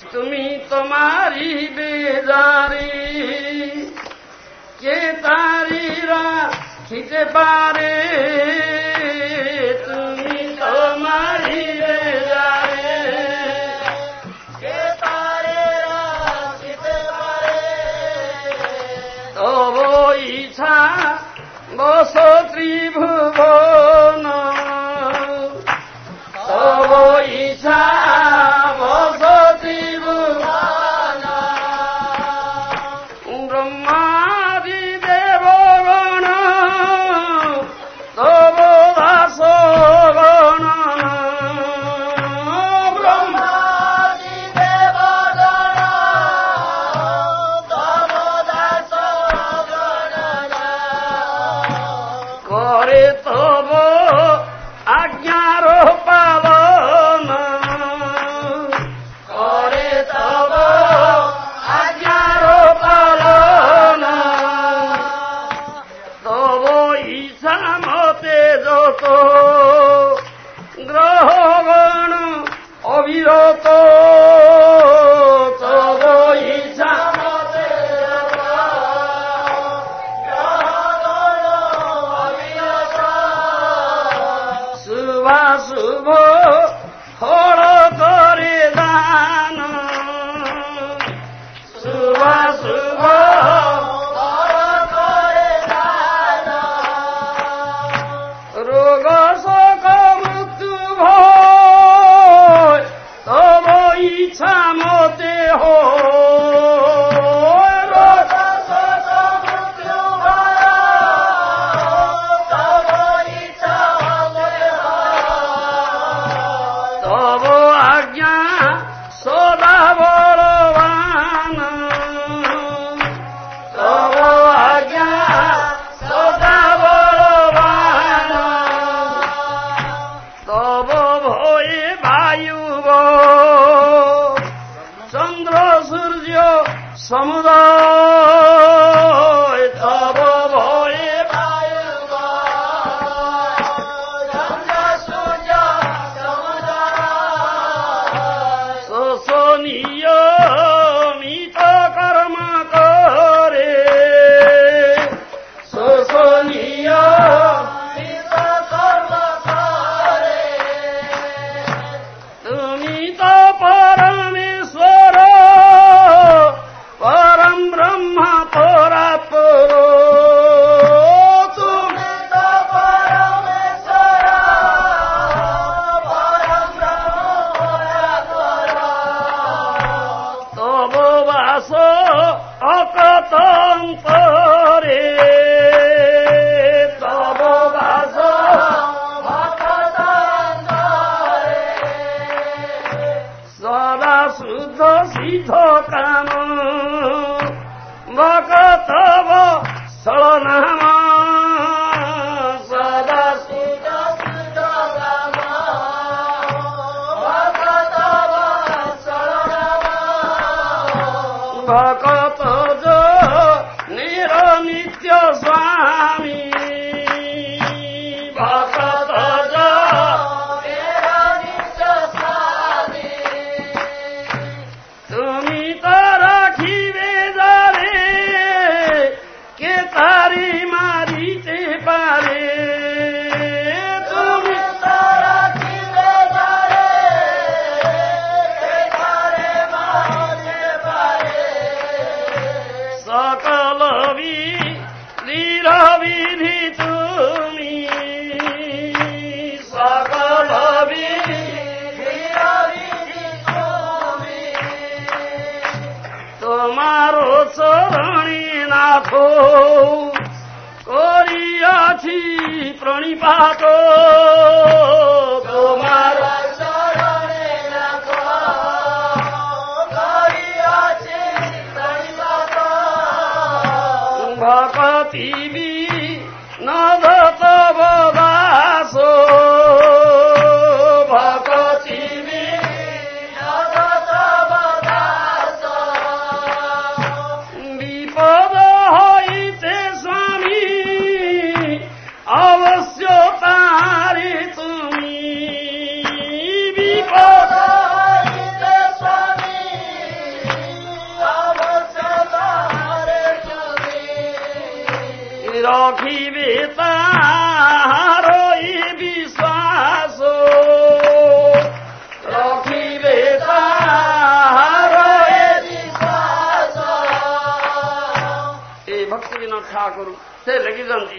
তুমি তোমারি বেজারে কে তারি রাখিতে পারে, তুমি তোমারি বেজারে কে তারি রাখিতে পারে, তব ইচ্ছা বস ত্রিভুবন, তব ইচ্ছা বস ত্রিভুবন, ব্রহ্মাদি দেবগণ তব দাস গণ, ব্রহ্মাদি দেবগণ তব দাস গণ, করে তব আজ্ঞার পালন, করে তব আজ্ঞার পালন, তব ইচ্ছা মতে যত গ্রহগণ অবিরত, তব ইচ্ছা মতে যত গ্রহগণ অবিরত, শুভ ফল করে দান, শুভ ফল করে দান, রোগ শোক মৃত্যু ভয় তব ইচ্ছা মতে হয়, রোগ শোক মৃত্যু ভয় তব ইচ্ছা মতে হয়, তব আজ্ঞা সদা বলবান, তব আজ্ঞা সদা বলবান, তব ভয়ে বায়ু চন্দ্র সূর্য সমুদয়, তব ভয়ে বায়ু চন্দ্র সূর্য সমুদয়, শোষণীয় মিত কর্ম করে, শোষণীয় মিত কর্ম করে, তুমি তো পরমেশ্বর পরম ব্রহ্ম পরাৎপর, তুমি তো পরমেশ্বর পরম ব্রহ্ম পরাৎপর, তব বাস অকত অন্তরে, তব বাস অকত অন্তরে, সদা শুদ্ধ সিদ্ধ কাম ভকতব সলনাম, সদা শুদ্ধ সিদ্ধ কাম ভকতব সলনাম, ভকত নিত্য স্বামী, ভকত নিত্য স্বামী, তুমি তো রাখিবে যারে কে তারি মারিতে পারে, তুমি তো রাখিবে যারে কে তারে মারিতে পারে, সকল বিধি তুমি, সকল বিধি তুমি, তোমার চরণে নাথ করিয়াছি প্রণিপাত, তোমার চরণে নাথ করিয়াছি প্রণিপাত, ভকতি বিনোদ তব দাস, ভকতি বিনোদ তব দাস, বিপদ হইতে স্বামী অবশ্য তারে তুমি, বিপদ হইতে স্বামী ରଖିବେ ତାହାର ବିଶ୍ୱାସ ରଖିବେ ତାହାର ବିଶ୍ୱାସ। ଏ ଭକ୍ତି ବିନୋଦ ଠାକୁର ସେ ଲେଖିଛନ୍ତି